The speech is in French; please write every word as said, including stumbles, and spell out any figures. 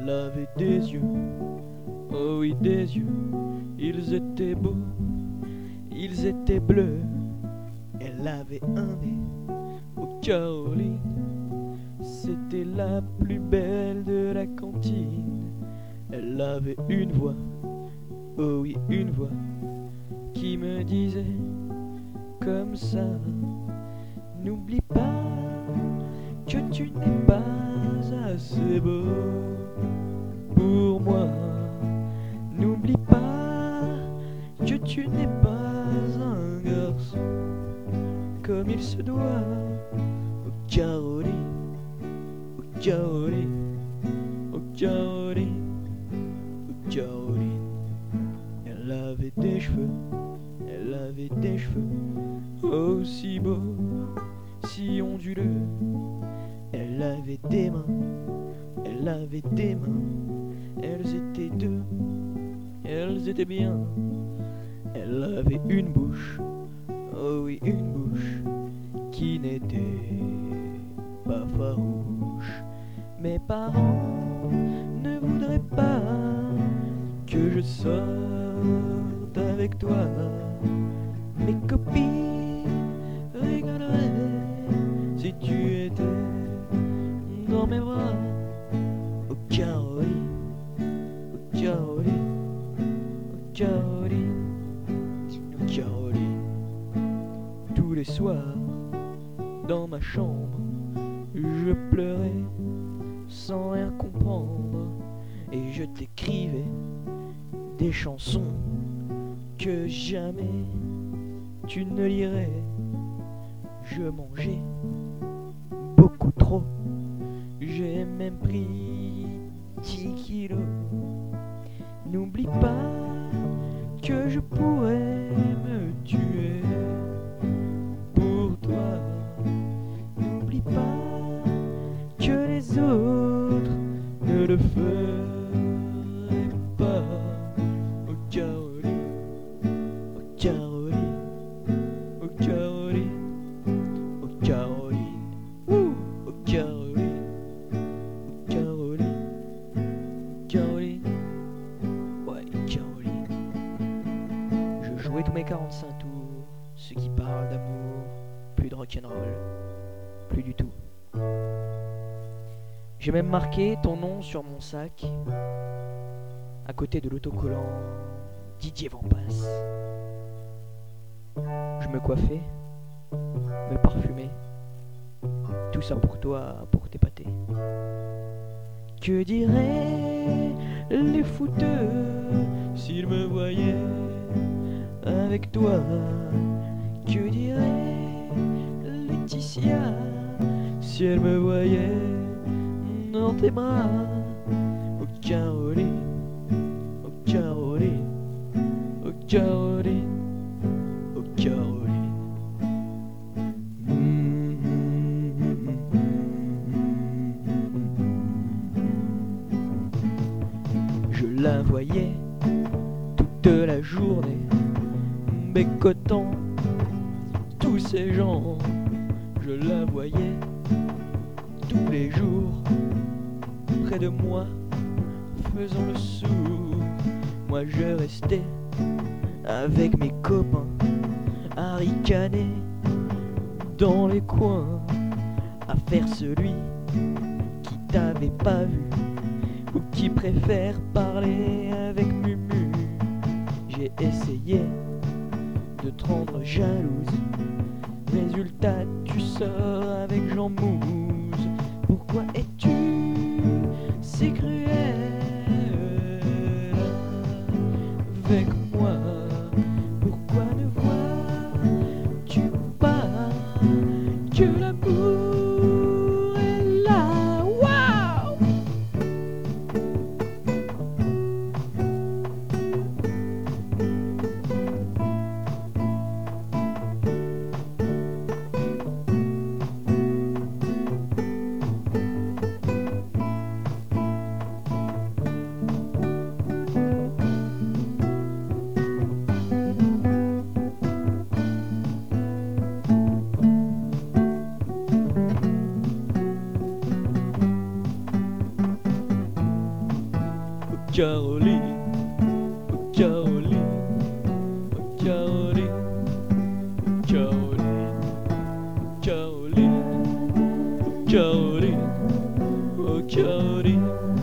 Elle avait des yeux, oh oui des yeux, ils étaient beaux, ils étaient bleus. Elle avait un nez, oh Caroline, c'était la plus belle de la cantine. Elle avait une voix, oh oui une voix, qui me disait comme ça: n'oublie pas que tu n'es pas assez beau pour moi. N'oublie pas que tu n'es pas un garçon comme il se doit. Oh Caroline, oh Caroline, oh Caroline, oh Caroline. Elle avait des cheveux, elle avait des cheveux aussi beaux, si onduleux. Elle avait des mains, elle avait des mains, elles étaient deux, elles étaient bien. Elle avait une bouche, oh oui une bouche, qui n'était pas farouche. Mes parents ne voudraient pas que je sorte avec toi. Mes copines rigoleraient si tu étais dans mes bras. Oh Caroline, oh Caroline, oh Caroline, oh Caroline. Tous les soirs, dans ma chambre, je pleurais sans rien comprendre, et je t'écrivais des chansons que jamais tu ne lirais. Je mangeais beaucoup trop, j'ai même pris dix kilos. N'oublie pas que je pourrais me tuer pour toi. N'oublie pas que les autres ne le feraient pas. Oh Caroline, oh Caroline, oh Caroline, oh Caroline, ouh, oh Caroline, oh Caroline, Caroline, ouais Caroline. Je jouais tous mes quarante-cinq tours, ceux qui parlent d'amour, plus de rock'n'roll, plus du tout. J'ai même marqué ton nom sur mon sac, à côté de l'autocollant Didier Vampas. Je me coiffais, me parfumais, tout ça pour toi, pour t'épater. Que diraient les fouteux s'ils me voyaient avec toi? Que dirait Laetitia si elle me voyait dans tes bras? Oh Caroline, oh Caroline, oh Caroline, oh Caroline. Je la voyais toute la journée, bécotant tous ces gens. Je la voyais tous les jours près de moi, faisant le sourd. Moi je restais avec mes copains à ricaner dans les coins, à faire celui qui t'avait pas vu ou qui préfère parler avec Mumu. J'ai essayé de te rendre jalouse, résultat tu sors avec Jean Mouze. Pourquoi es-tu si cruel avec moi? Pourquoi ne vois-tu pas que l'amour est là? Waouh! Caroline, oh Caroline, oh Caroline, Caroline, Caroline, Caroline, oh Caroline.